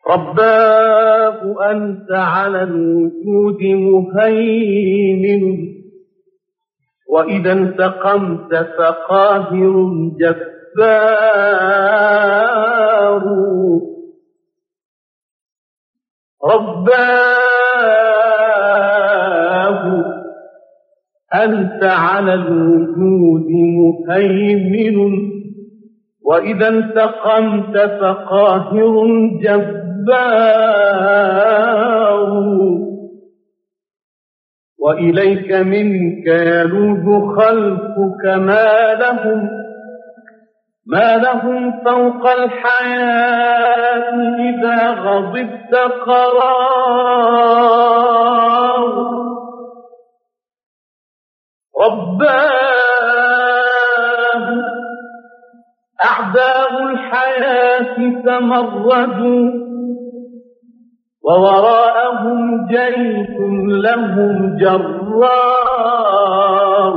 رباه أنت على الوجود مهيمن، وإذا انتقمت فقاهر جبار. رباه أنت على الوجود مهيمن، وإذا انتقمت فقاهر جبار. وإليك منك يلوذ خلقك ما لهم فوق الحياة إذا غضبت قرار. رباه أعداء الحياة تمردوا، ووراءهم جيش لهم جرار.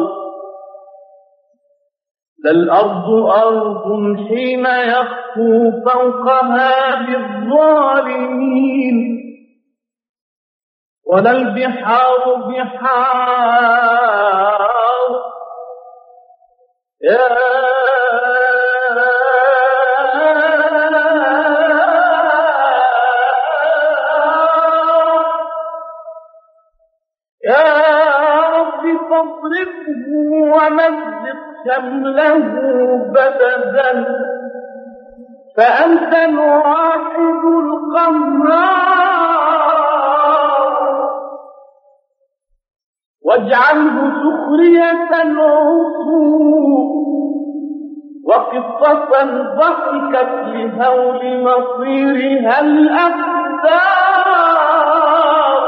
لا الأرض أرض حين يخفو فوقها بالظالمين، ولا البحار بحار. يا رب فاضربه ومزق شمله بددا، فأنت الواحد القهار. واجعله سخرية العصور، وقصة ضحكت لهول مصيرها الأقدار.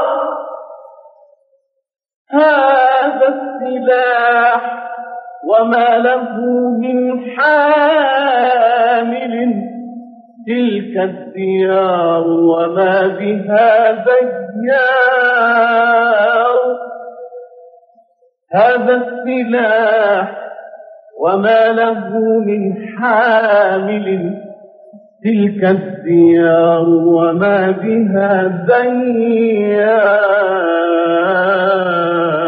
هذا السلاح وما له من حامل، تلك الديار وما بها ديار. هذا السلاح وما له من حامل، تلك الديار وما بها ديار.